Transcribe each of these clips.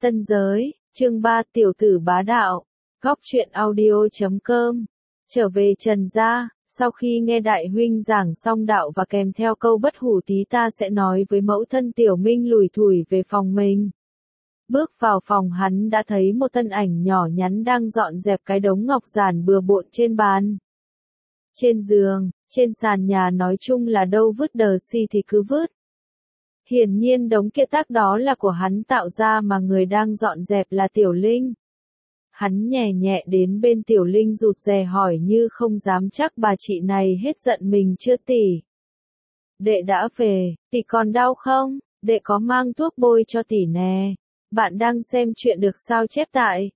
Tân giới, chương 3 tiểu tử bá đạo, góc truyện audio.com. Trở về Trần gia, sau khi nghe đại huynh giảng xong đạo và kèm theo câu bất hủ tí ta sẽ nói với mẫu thân Tiểu Minh lủi thủi về phòng mình. Bước vào phòng hắn đã thấy một thân ảnh nhỏ nhắn đang dọn dẹp cái đống ngọc giản bừa bộn trên bàn. Trên giường, trên sàn nhà nói chung là đâu vứt đờ si thì cứ vứt. Hiển nhiên đống kia tác đó là của hắn tạo ra mà người đang dọn dẹp là Tiểu Linh. Hắn nhẹ nhẹ đến bên Tiểu Linh rụt rè hỏi như không dám chắc bà chị này hết giận mình chưa tỷ. Đệ đã về, tỷ còn đau không? Đệ có mang thuốc bôi cho tỷ nè. Bạn đang xem chuyện được sao chép tại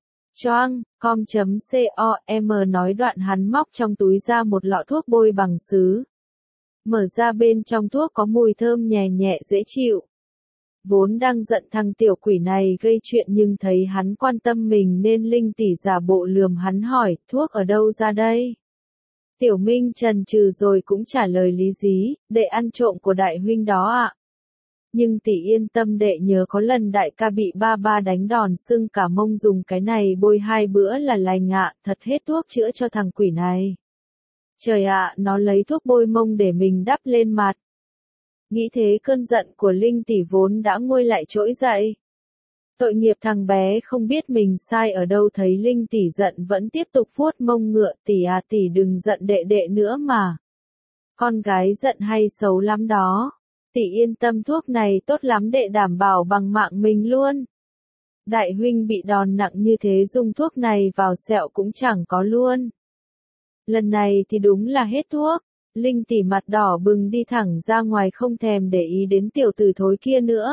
choang.com. Nói đoạn hắn móc trong túi ra một lọ thuốc bôi bằng sứ. Mở ra bên trong thuốc có mùi thơm nhẹ nhẹ dễ chịu. Vốn đang giận thằng tiểu quỷ này gây chuyện nhưng thấy hắn quan tâm mình nên Linh tỷ giả bộ lườm hắn hỏi, thuốc ở đâu ra đây? Tiểu Minh chần chừ rồi cũng trả lời lý dí, đệ ăn trộm của đại huynh đó ạ. Nhưng tỷ yên tâm, đệ nhớ có lần đại ca bị ba ba đánh đòn sưng cả mông dùng cái này bôi 2 bữa là lành ạ, thật hết thuốc chữa cho thằng quỷ này. Trời ạ, nó lấy thuốc bôi mông để mình đắp lên mặt. Nghĩ thế cơn giận của Linh tỷ vốn đã nguôi lại trỗi dậy. Tội nghiệp thằng bé không biết mình sai ở đâu, thấy Linh tỷ giận vẫn tiếp tục vuốt mông ngựa, tỷ à tỷ đừng giận đệ đệ nữa mà. Con gái giận hay xấu lắm đó. Tỷ yên tâm, thuốc này tốt lắm, đệ đảm bảo bằng mạng mình luôn. Đại huynh bị đòn nặng như thế dùng thuốc này vào sẹo cũng chẳng có luôn. Lần này thì đúng là hết thuốc. Linh tỷ mặt đỏ bừng đi thẳng ra ngoài không thèm để ý đến tiểu tử thối kia nữa.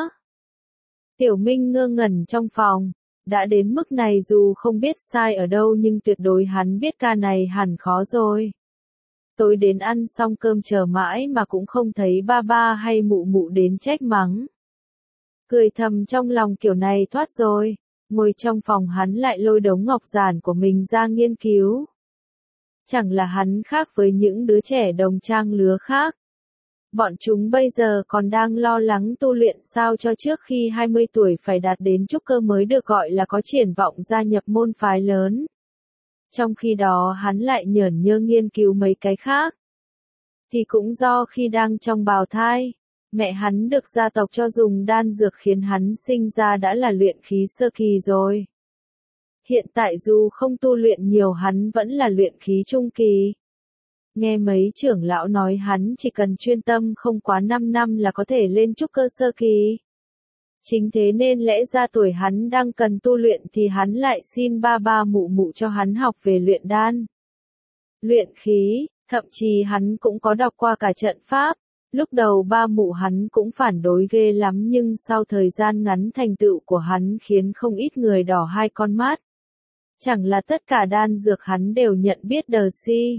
Tiểu Minh ngơ ngẩn trong phòng. Đã đến mức này dù không biết sai ở đâu nhưng tuyệt đối hắn biết ca này hẳn khó rồi. Tối đến ăn xong cơm chờ mãi mà cũng không thấy ba ba hay mụ mụ đến trách mắng. Cười thầm trong lòng kiểu này thoát rồi. Ngồi trong phòng hắn lại lôi đống ngọc giản của mình ra nghiên cứu. Chẳng là hắn khác với những đứa trẻ đồng trang lứa khác. Bọn chúng bây giờ còn đang lo lắng tu luyện sao cho trước khi 20 tuổi phải đạt đến trúc cơ mới được gọi là có triển vọng gia nhập môn phái lớn. Trong khi đó hắn lại nhởn nhơ nghiên cứu mấy cái khác. Thì cũng do khi đang trong bào thai, mẹ hắn được gia tộc cho dùng đan dược khiến hắn sinh ra đã là luyện khí sơ kỳ rồi. Hiện tại dù không tu luyện nhiều hắn vẫn là luyện khí trung kỳ. Nghe mấy trưởng lão nói hắn chỉ cần chuyên tâm không quá 5 năm là có thể lên trúc cơ sơ kỳ. Chính thế nên lẽ ra tuổi hắn đang cần tu luyện thì hắn lại xin ba ba mụ mụ cho hắn học về luyện đan. Luyện khí, thậm chí hắn cũng có đọc qua cả trận pháp. Lúc đầu ba mụ hắn cũng phản đối ghê lắm nhưng sau thời gian ngắn thành tựu của hắn khiến không ít người đỏ hai con mắt. Chẳng là tất cả đan dược hắn đều nhận biết đờ si.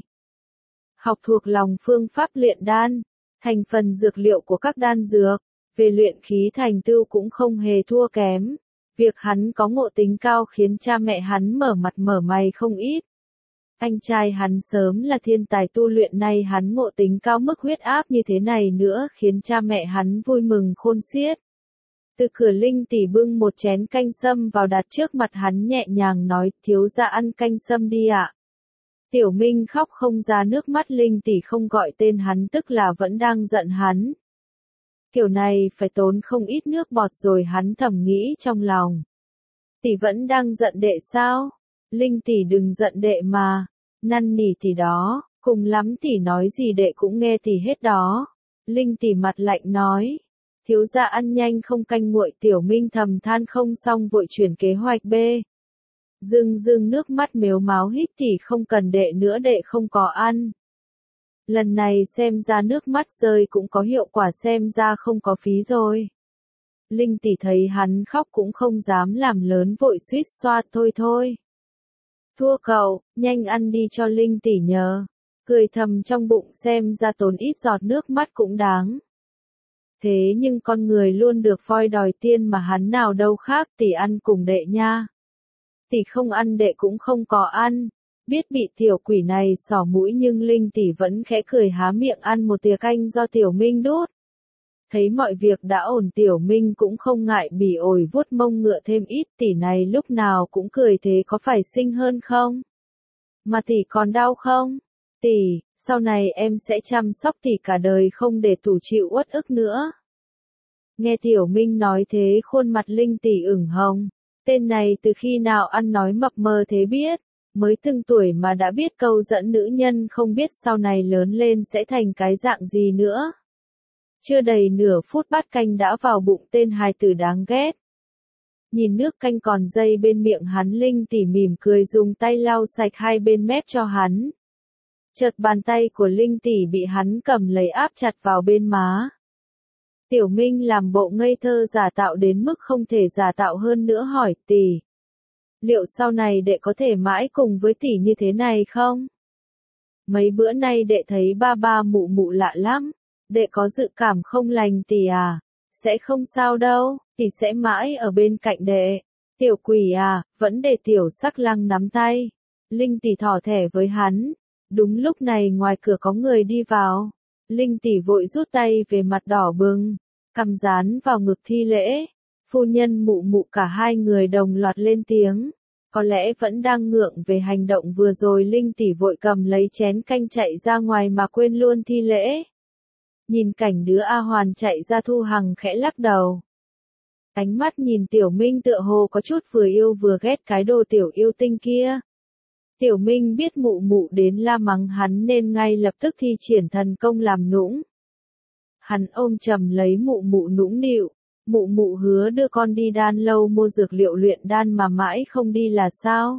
Học thuộc lòng phương pháp luyện đan, thành phần dược liệu của các đan dược, về luyện khí thành tựu cũng không hề thua kém. Việc hắn có ngộ tính cao khiến cha mẹ hắn mở mặt mở mày không ít. Anh trai hắn sớm là thiên tài tu luyện, nay hắn ngộ tính cao mức huyết áp như thế này nữa khiến cha mẹ hắn vui mừng khôn xiết. Từ cửa Linh tỷ bưng một chén canh sâm vào đặt trước mặt hắn nhẹ nhàng nói, thiếu gia ăn canh sâm đi ạ. Tiểu Minh khóc không ra nước mắt, Linh tỷ không gọi tên hắn tức là vẫn đang giận hắn. Kiểu này phải tốn không ít nước bọt rồi, hắn thầm nghĩ trong lòng. Tỷ vẫn đang giận đệ sao? Linh tỷ đừng giận đệ mà. Năn nỉ tỷ đó, cùng lắm tỷ nói gì đệ cũng nghe tỷ hết đó. Linh tỷ mặt lạnh nói. Thiếu gia ăn nhanh không canh nguội, Tiểu Minh thầm than không xong vội chuyển kế hoạch B. Rưng nước mắt mếu máo hít tỷ không cần đệ nữa, đệ không có ăn. Lần này xem ra nước mắt rơi cũng có hiệu quả, xem ra không có phí rồi. Linh tỷ thấy hắn khóc cũng không dám làm lớn vội suýt xoa, thôi. Thua cậu, nhanh ăn đi cho Linh tỷ nhờ. Cười thầm trong bụng xem ra tốn ít giọt nước mắt cũng đáng. Thế nhưng con người luôn được voi đòi tiên mà hắn nào đâu khác, tỷ ăn cùng đệ nha. Tỷ không ăn đệ cũng không có ăn. Biết bị tiểu quỷ này xỏ mũi nhưng Linh tỷ vẫn khẽ cười há miệng ăn một thìa canh do Tiểu Minh đút. Thấy mọi việc đã ổn Tiểu Minh cũng không ngại bỉ ổi vuốt mông ngựa thêm ít, tỷ này lúc nào cũng cười thế có phải xinh hơn không? Mà tỷ còn đau không? Tỷ, sau này em sẽ chăm sóc tỷ cả đời không để tủ chịu uất ức nữa. Nghe Tiểu Minh nói thế khuôn mặt Linh tỷ ửng hồng. Tên này từ khi nào ăn nói mập mờ thế biết, mới từng tuổi mà đã biết câu dẫn nữ nhân, không biết sau này lớn lên sẽ thành cái dạng gì nữa. Chưa đầy nửa phút bát canh đã vào bụng tên hài tử đáng ghét. Nhìn nước canh còn dây bên miệng hắn, Linh tỷ mỉm cười dùng tay lau sạch hai bên mép cho hắn. Chợt bàn tay của Linh tỷ bị hắn cầm lấy áp chặt vào bên má. Tiểu Minh làm bộ ngây thơ giả tạo đến mức không thể giả tạo hơn nữa, hỏi tỷ. Liệu sau này đệ có thể mãi cùng với tỷ như thế này không? Mấy bữa nay đệ thấy ba ba mụ mụ lạ lắm. Đệ có dự cảm không lành tỷ à? Sẽ không sao đâu, tỷ sẽ mãi ở bên cạnh đệ. Tiểu quỷ à, vẫn để tiểu sắc lăng nắm tay. Linh tỷ thỏ thẻ với hắn. Đúng lúc này ngoài cửa có người đi vào. Linh tỷ vội rút tay về, mặt đỏ bừng, cằm dán vào ngực thi lễ. Phu nhân mụ mụ, cả hai người đồng loạt lên tiếng. Có lẽ vẫn đang ngượng về hành động vừa rồi, Linh tỷ vội cầm lấy chén canh chạy ra ngoài mà quên luôn thi lễ. Nhìn cảnh đứa A Hoàn chạy ra, Thu Hằng khẽ lắc đầu. Ánh mắt nhìn Tiểu Minh tựa hồ có chút vừa yêu vừa ghét cái đồ tiểu yêu tinh kia. Tiểu Minh biết mụ mụ đến la mắng hắn nên ngay lập tức thi triển thần công làm nũng. Hắn ôm chầm lấy mụ mụ nũng nịu. Mụ mụ hứa đưa con đi đan lâu mua dược liệu luyện đan mà mãi không đi là sao?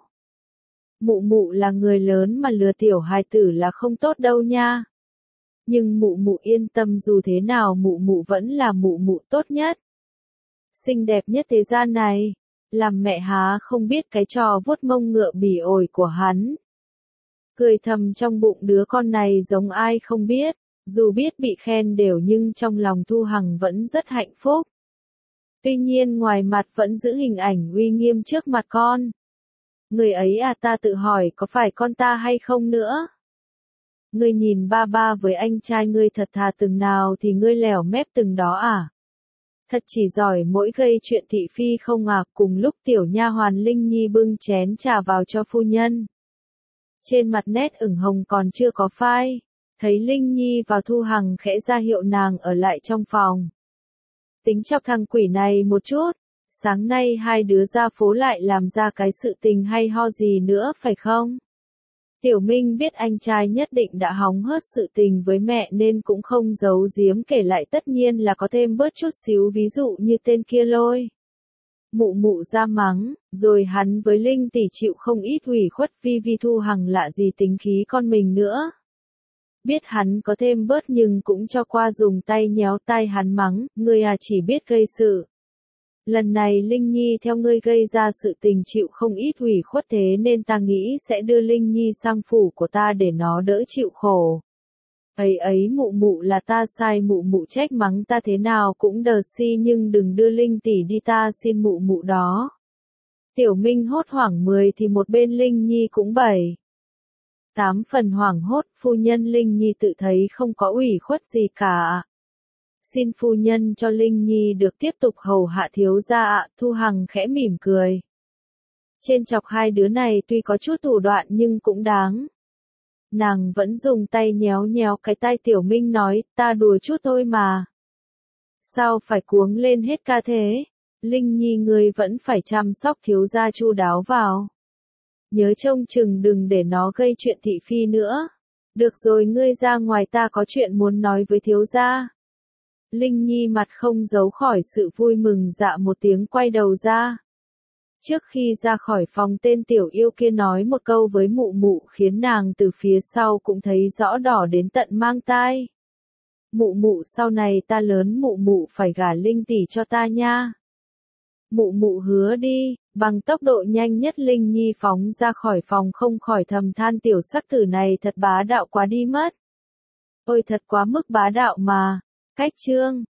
Mụ mụ là người lớn mà lừa tiểu hài tử là không tốt đâu nha. Nhưng mụ mụ yên tâm, dù thế nào mụ mụ vẫn là mụ mụ tốt nhất. Xinh đẹp nhất thế gian này. Làm mẹ há không biết cái trò vuốt mông ngựa bỉ ổi của hắn. Cười thầm trong bụng, đứa con này giống ai không biết. Dù biết bị khen đều nhưng trong lòng Thu Hằng vẫn rất hạnh phúc. Tuy nhiên ngoài mặt vẫn giữ hình ảnh uy nghiêm trước mặt con. Người ấy à, ta tự hỏi có phải con ta hay không nữa. Ngươi nhìn ba ba với anh trai ngươi thật thà từng nào thì ngươi lèo mép từng đó à. Thật chỉ giỏi mỗi gây chuyện thị phi không à. Cùng lúc tiểu nha hoàn Linh Nhi bưng chén trà vào cho phu nhân. Trên mặt nét ửng hồng còn chưa có phai. Thấy Linh Nhi vào, Thu Hằng khẽ ra hiệu nàng ở lại trong phòng. Tính chọc thằng quỷ này một chút. Sáng nay hai đứa ra phố lại làm ra cái sự tình hay ho gì nữa phải không? Tiểu Minh biết anh trai nhất định đã hóng hớt sự tình với mẹ nên cũng không giấu giếm kể lại, tất nhiên là có thêm bớt chút xíu, ví dụ như tên kia Lôi mụ mụ ra mắng, rồi hắn với Linh tỷ chịu không ít ủy khuất vì Thu Hằng lạ gì tính khí con mình nữa. Biết hắn có thêm bớt nhưng cũng cho qua, dùng tay nhéo tai hắn mắng, ngươi à chỉ biết gây sự. Lần này Linh Nhi theo ngươi gây ra sự tình, chịu không ít ủy khuất, thế nên ta nghĩ sẽ đưa Linh Nhi sang phủ của ta để nó đỡ chịu khổ. Ấy ấy mụ mụ, là ta sai, mụ mụ trách mắng ta thế nào cũng đờ si, nhưng đừng đưa Linh tỷ đi, ta xin mụ mụ đó. Tiểu Minh hốt hoảng 10 thì một bên Linh Nhi cũng 7-8 phần hoảng hốt. Phu nhân Linh Nhi tự thấy không có ủy khuất gì cả. Xin phu nhân cho Linh Nhi được tiếp tục hầu hạ thiếu gia ạ. Thu Hằng khẽ mỉm cười. Trên chọc hai đứa này tuy có chút thủ đoạn nhưng cũng đáng. Nàng vẫn dùng tay nhéo nhéo cái tai Tiểu Minh nói, ta đùa chút thôi mà. Sao phải cuống lên hết ca thế? Linh Nhi, ngươi vẫn phải chăm sóc thiếu gia chu đáo vào. Nhớ trông chừng đừng để nó gây chuyện thị phi nữa. Được rồi, ngươi ra ngoài, ta có chuyện muốn nói với thiếu gia. Linh Nhi mặt không giấu khỏi sự vui mừng, dạ một tiếng quay đầu ra. Trước khi ra khỏi phòng, tên tiểu yêu kia nói một câu với mụ mụ khiến nàng từ phía sau cũng thấy rõ đỏ đến tận mang tai. Mụ mụ, sau này ta lớn mụ mụ phải gả Linh tỷ cho ta nha. Mụ mụ hứa đi. Bằng tốc độ nhanh nhất Linh Nhi phóng ra khỏi phòng, không khỏi thầm than tiểu sắc tử này thật bá đạo quá đi mất. Ôi thật quá mức bá đạo mà. Cách chương